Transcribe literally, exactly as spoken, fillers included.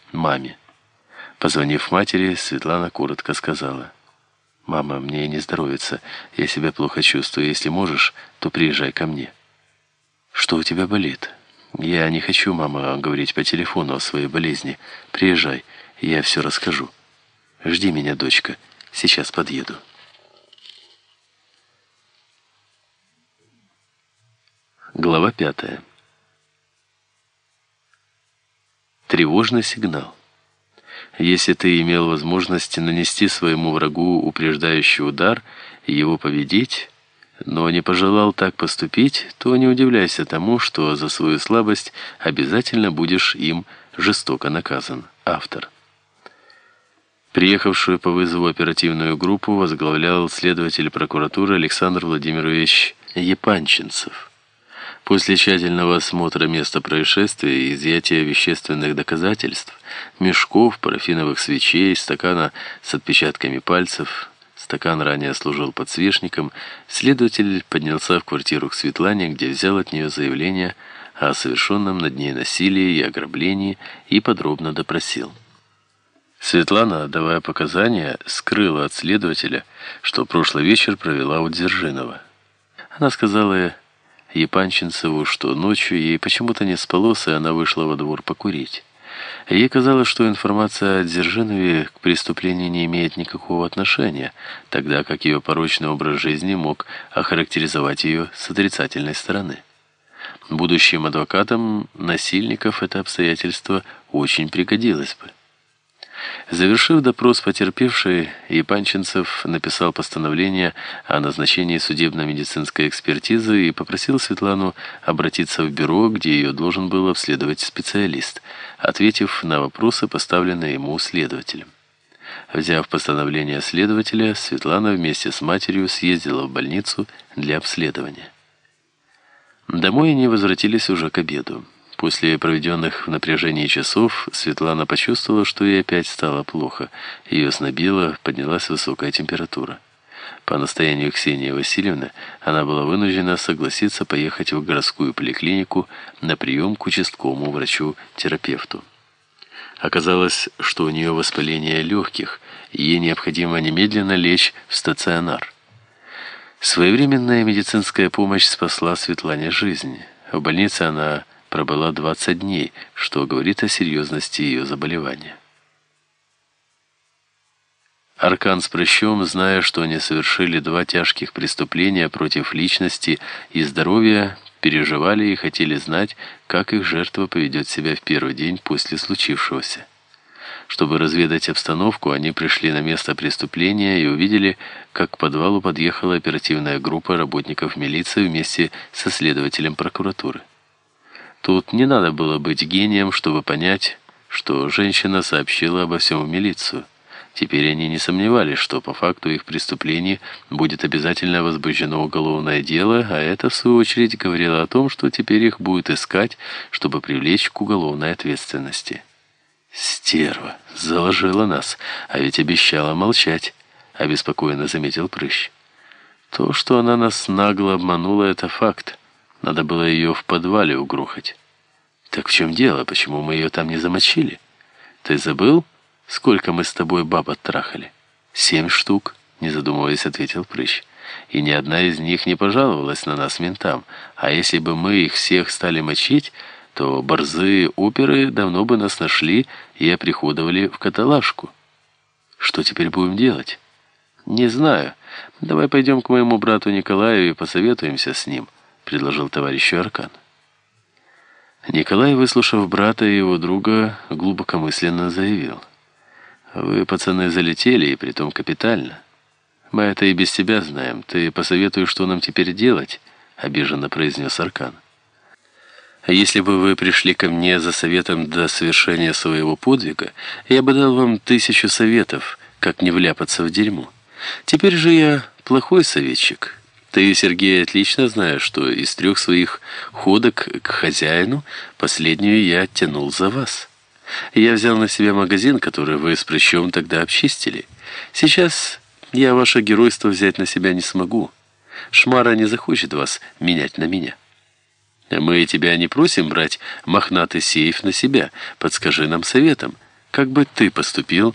маме. Позвонив матери, Светлана коротко сказала: «Мама, мне не здоровится, я себя плохо чувствую. Если можешь, то приезжай ко мне». «Что у тебя болит?» «Я не хочу, мама, говорить по телефону о своей болезни. Приезжай, я все расскажу. Жди меня, дочка, сейчас подъеду». Глава пятая. Тревожный сигнал. Если ты имел возможность нанести своему врагу упреждающий удар и его победить, но не пожелал так поступить, то не удивляйся тому, что за свою слабость обязательно будешь им жестоко наказан. Автор. Приехавшую по вызову оперативную группу возглавлял следователь прокуратуры Александр Владимирович Епанчинцев. После тщательного осмотра места происшествия и изъятия вещественных доказательств, мешков, парафиновых свечей, стакана с отпечатками пальцев, стакан ранее служил подсвечником, следователь поднялся в квартиру к Светлане, где взял от нее заявление о совершенном над ней насилии и ограблении и подробно допросил. Светлана, давая показания, скрыла от следователя, что прошлый вечер провела у Дзержинова. Она сказала Епанчинцеву, что ночью ей почему-то не спалось, и она вышла во двор покурить. Ей казалось, что информация о Дзержинове к преступлению не имеет никакого отношения, тогда как ее порочный образ жизни мог охарактеризовать ее с отрицательной стороны. Будущим адвокатам насильников это обстоятельство очень пригодилось бы. Завершив допрос потерпевшей, Епанчинцев написал постановление о назначении судебно-медицинской экспертизы и попросил Светлану обратиться в бюро, где ее должен был обследовать специалист, ответив на вопросы, поставленные ему следователем. Взяв постановление следователя, Светлана вместе с матерью съездила в больницу для обследования. Домой они возвратились уже к обеду. После проведенных в напряжении часов Светлана почувствовала, что ей опять стало плохо. Ее знобило, поднялась высокая температура. По настоянию Ксении Васильевны она была вынуждена согласиться поехать в городскую поликлинику на прием к участковому врачу-терапевту. Оказалось, что у нее воспаление легких, и ей необходимо немедленно лечь в стационар. Своевременная медицинская помощь спасла Светлане жизнь. В больнице она пробыла двадцать дней, что говорит о серьезности ее заболевания. Аркан с Прыщом, зная, что они совершили два тяжких преступления против личности и здоровья, переживали и хотели знать, как их жертва поведет себя в первый день после случившегося. Чтобы разведать обстановку, они пришли на место преступления и увидели, как к подвалу подъехала оперативная группа работников милиции вместе со следователем прокуратуры. Тут не надо было быть гением, чтобы понять, что женщина сообщила обо всем в милицию. Теперь они не сомневались, что по факту их преступлений будет обязательно возбуждено уголовное дело, а это, в свою очередь, говорило о том, что теперь их будут искать, чтобы привлечь к уголовной ответственности. «Стерва! Заложила нас, а ведь обещала молчать», — обеспокоенно заметил Прыщ. «То, что она нас нагло обманула, — это факт. Надо было ее в подвале угрохать». «Так в чем дело? Почему мы ее там не замочили? Ты забыл, сколько мы с тобой баб оттрахали?» «Семь штук», — не задумываясь, ответил Прыщ. «И ни одна из них не пожаловалась на нас ментам. А если бы мы их всех стали мочить, то борзые оперы давно бы нас нашли и оприходовали в каталажку. Что теперь будем делать?» «Не знаю. Давай пойдем к моему брату Николаю и посоветуемся с ним», — предложил товарищу Аркан. Николай, выслушав брата и его друга, глубокомысленно заявил: «Вы, пацаны, залетели, и притом капитально. Мы это и без тебя знаем. Ты посоветуй, что нам теперь делать?» — обиженно произнес Аркан. «Если бы вы пришли ко мне за советом до совершения своего подвига, я бы дал вам тысячу советов, как не вляпаться в дерьмо. Теперь же я плохой советчик. Ты, Сергей, отлично знаешь, что из трех своих ходок к хозяину последнюю я оттянул за вас. Я взял на себя магазин, который вы с Прыщом тогда обчистили. Сейчас я ваше геройство взять на себя не смогу. Шмара не захочет вас менять на меня. Мы тебя не просим брать мохнатый сейф на себя. Подскажи нам советом, Как бы ты поступил,